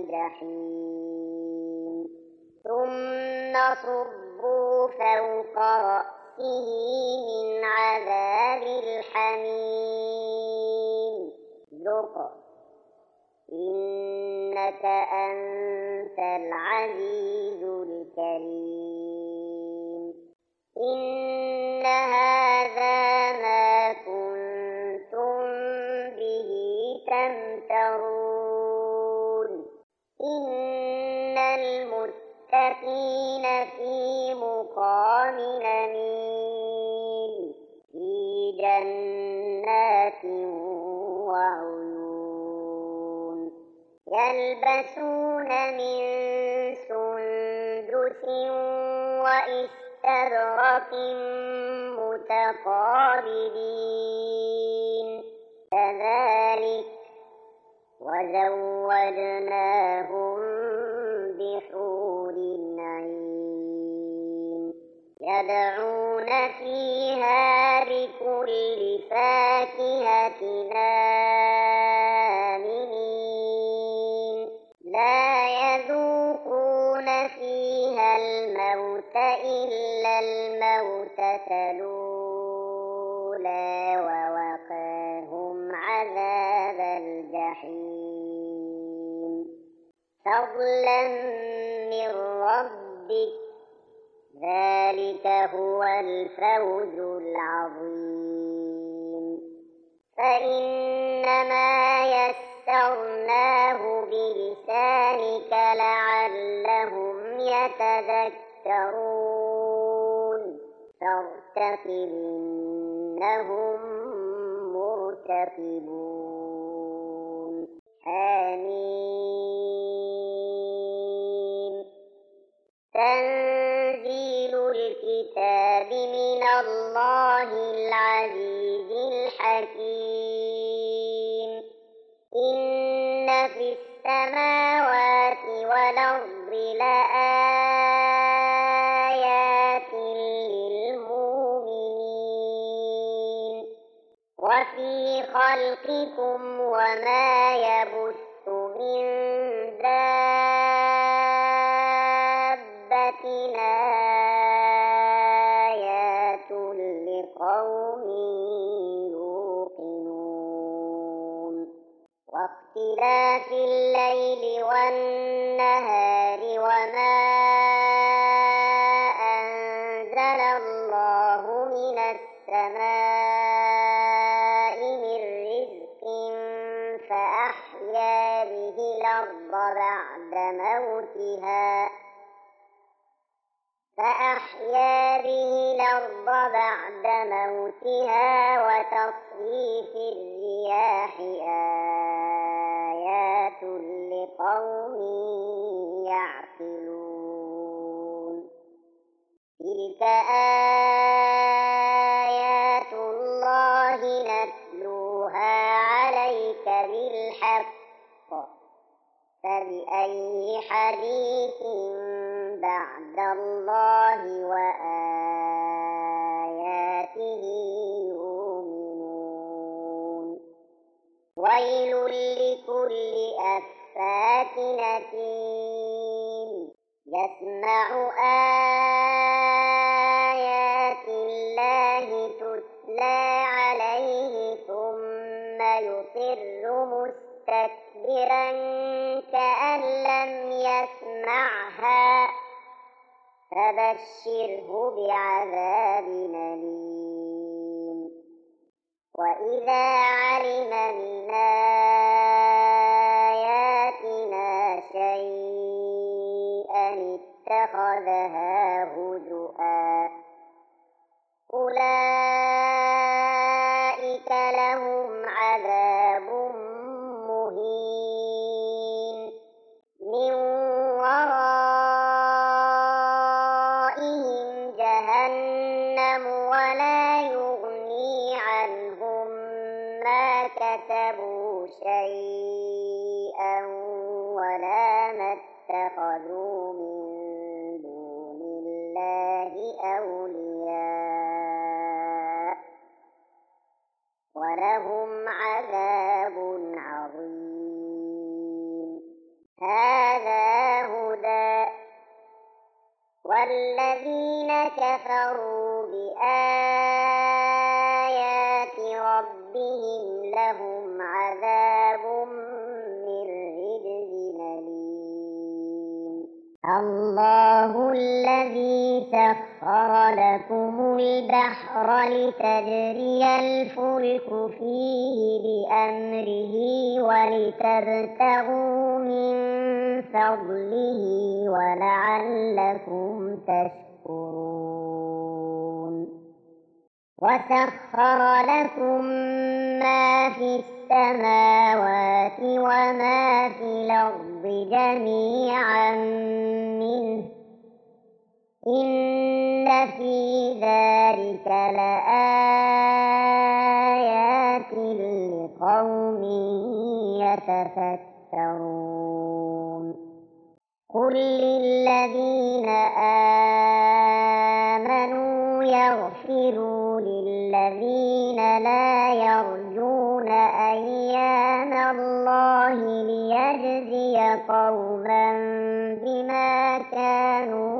الجحيم ثم صبوا فوق رأسه من عذاب الحميم ذق إنك أنت العزيز الكريم إن هذا ما كنتم به تمترون إن المتقين في مقام أمين في جنات وعيون يلبسون من سندس وإستبرق متقابلين كذلك وزوجناهم بحور عين يدعون فيها بكل فاكهة آمنين لا يذوقون فيها الموت إلا الموتة الأولى ووقاهم عذاب الجحيم فضلا من ربك ذلك هو الفوز العظيم فإنما يسرناه بلسانك لعلهم يتذكرون فارتقب إنهم مرتقبون حميم تنزيل الكتاب من الله العزيز الحكيم إن في السماوات والأرض لآيات للمؤمنين وفي خلقكم وما يبث من دابة آيات لقوم يوقنون واختلاف الليل والنهار وما أنزل الله من السماء من رزق فأحيا به الأرض بعد موتها وتصريف الرياح آيات لقوم يعقلون تلك آيات الله نتلوها عليك بالحق فبأي حديث بعد الله وآياته يؤمنون ويل لكل ساكنتين يسمع آيات الله تتلى عليه ثم يصر مستكبرا كأن لم يسمعها فبشره بعذاب أليم وإذا علم من آياتنا شيئا اتخذها هزؤا أولئك لهم عذاب مهين من ورائهم جهنم ولا يغني عنهم ما كسبوا شيئا ولا ما اتخذوا من دون الله أولياء ولهم عذاب عظيم هذا هدى والذين كفروا بآيات ربهم لهم عذاب من رجز أليم الله الذي سخر لكم البحر لتجري الفلك فيه بأمره ولتبتغوا من فضله ولعلكم تشكرون وسخر لكم ما في السماوات وما في الأرض جميعا منه إن في ذلك لآيات لقوم يتفكرون قل للذين آمنوا يغفروا للذين لا يرجون أيام الله ليجزي قوما بما كانوا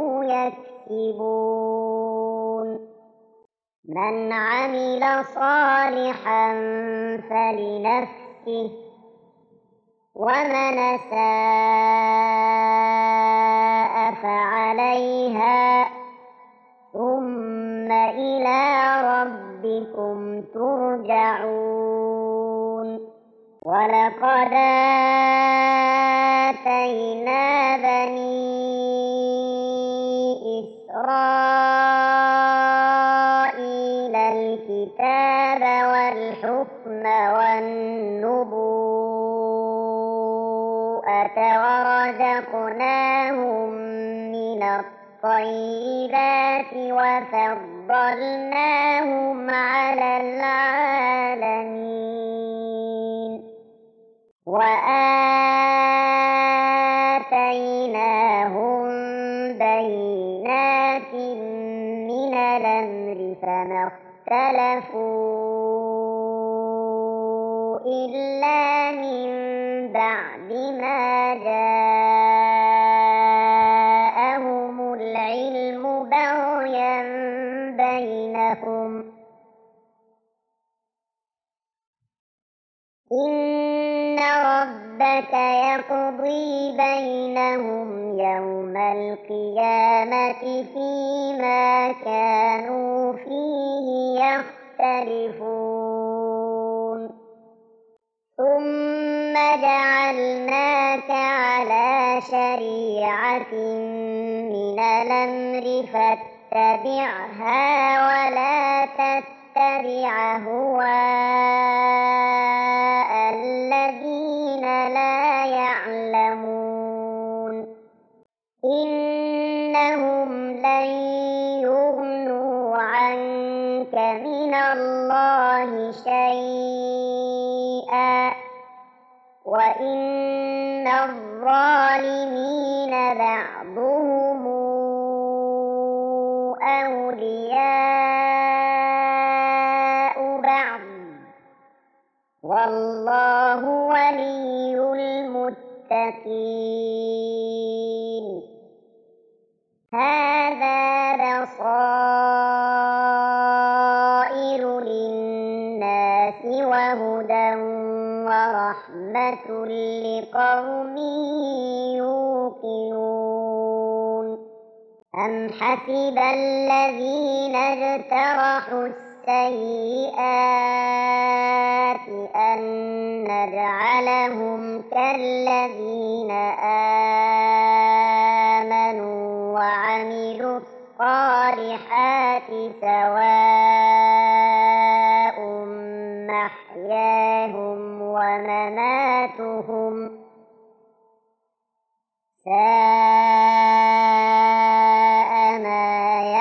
يكسبون من عمل صالحا فلنفسه ومن أساء فعليها ثم إلى ربكم ترجعون ولقد آتينا بني إسرائيل الكتاب والحكم والنبوءة ورزقناهم من الطيبات وفضلناهم على العالمين وآتيناهم بينات من الأمر فما اختلفوا إلا من بعد ما جاءهم العلم بغيا بينهم إن ربك يقضي بينهم يوم القيامة فيما كانوا فيه يختلفون ثم جعلناك على شريعة من الأمر فاتبعها ولا تتبع أهواء الذين لا يعلمون إنهم لن يغنوا عنك من الله شيئا وإن الظالمين بعضهم أولياء بعض والله ولي المتقين للمتقين هذا بصائر للناس وهدى ورحمة لقوم يوقنون أم حسب الذين اجترحوا السيئات أن نجعلهم كالذين آمنوا وعملوا الصالحات سواء محياهم ومماتهم ساء ما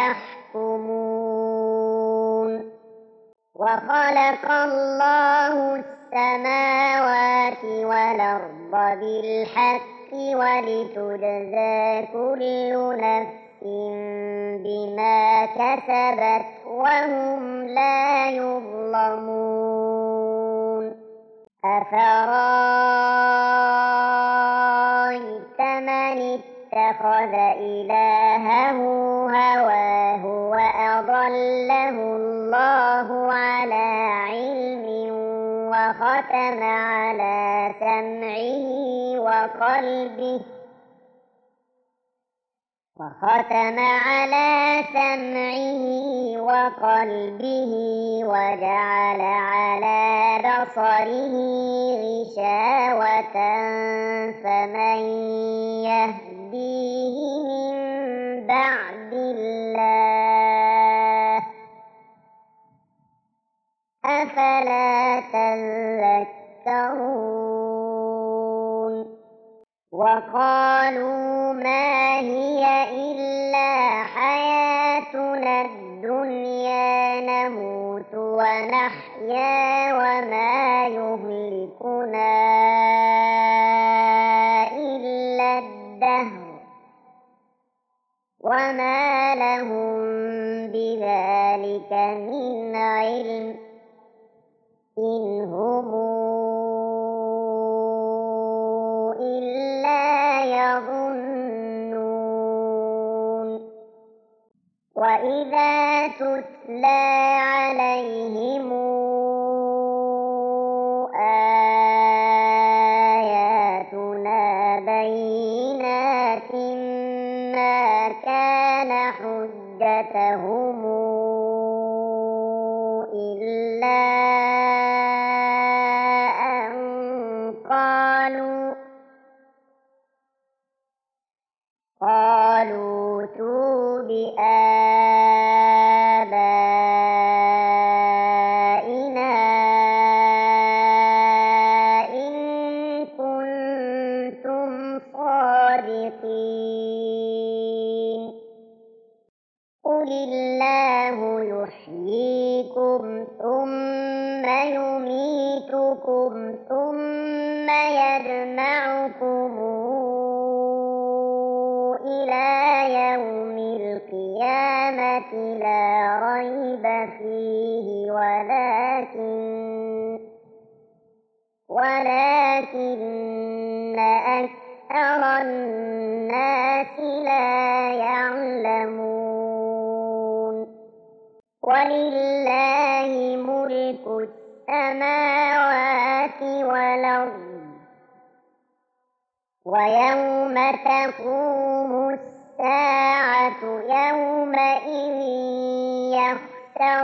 يحكمون وخلق الله السماوات والأرض بالحق ولتجزى كل نفس بما كسبت وهم لا يظلمون أفرأيت من اتخذ إلهه هواه وأضله الله على علم وختم على سمعه وقلبه وجعل على بصره غشاوة فمن يهديه من بعد الله أفلا تذكرون وقالوا ما هي إلا حياتنا الدنيا نموت ونحيا وما يهلكنا إلا الدهر وما لهم بذلك من علم إن هم إلا يظنون وإذا تتلى عليهم آياتنا بينات ما كان حجتهم إلا أن قالوا ائتوا بآبائنا إن كنتم صادقين قل الله يحييكم ثم يميتكم ثم يجمعكم إلى يوم القيامة لا ريب فيه ولكن أكثر الناس لا يعلمون ولله ملك السماوات والأرض ويوم تقوم الساعة يومئذ يخسر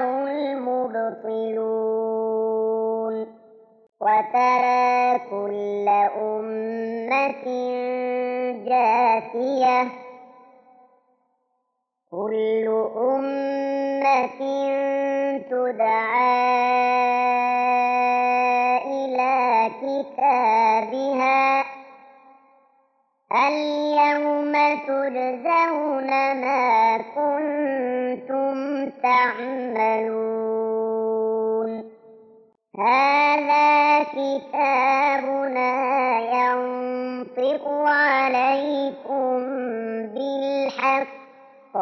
المبطلون وترى كل أمة جاثية كل أمة تدعى إلى كتابها اليوم تجزون ما كنتم تعملون هذا كتابنا ينطق عليكم بالحق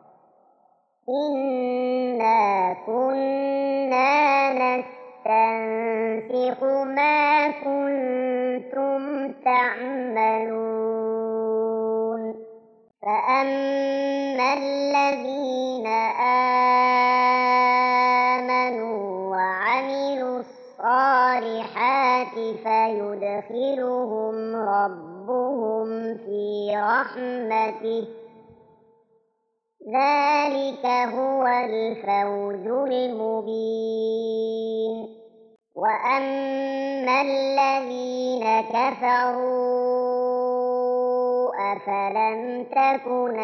إنا كنا نستنسخ ما كنتم تعملون فأما الذين آمنوا وعملوا الصالحات فيدخلهم ربهم في رحمته ذلك هو الفوز المبين. وأما الذين كفروا أفلم تكن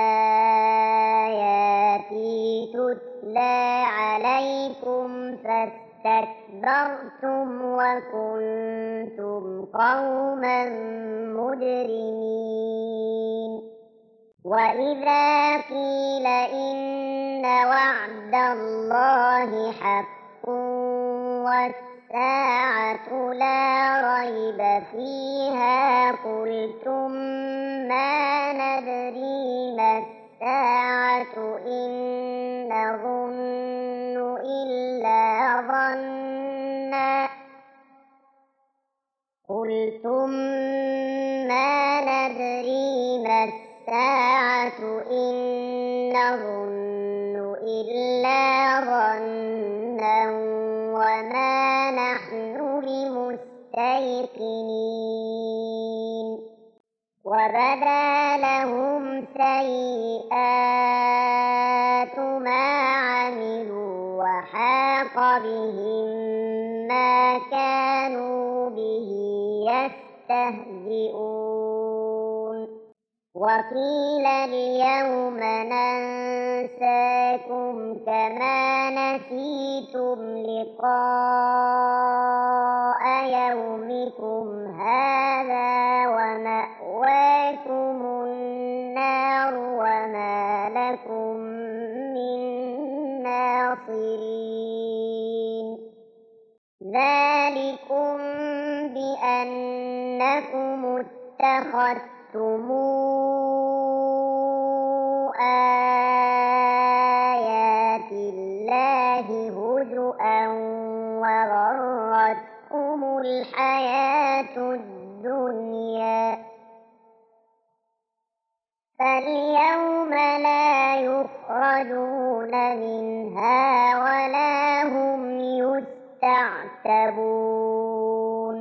آياتي تتلى عليكم فاستكبرتم وكنتم قوما مجرمين. وإذا قيل إن وعد الله حق والساعة لا ريب فيها قلتم ما ندري ما الساعة إن نظن إلا ظنا قلتم ما ندري ما الساعة إن نظن إلا ظنا وما نحن بمستيقنين. وبدا لهم سيئات ما عملوا وحاق بهم ما كانوا به يستهزئون. وقيل اليوم ننساكم كما نسيتم لقاء يومكم هذا ومأواكم النار وما لكم من ناصرين. ذلكم بأنكم اتخذتم آيات الله هزؤا وغرتكم الحياة الدنيا فاليوم لا يخرجون منها ولا هم يستعتبون.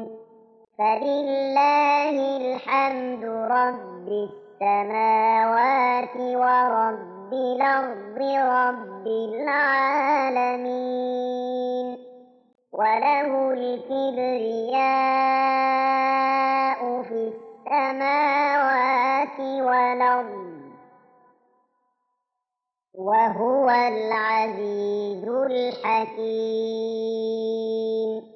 فلله الحمد رب السماوات ورب الأرض رب العالمين وله الكبرياء في السماوات والأرض وهو العزيز الحكيم.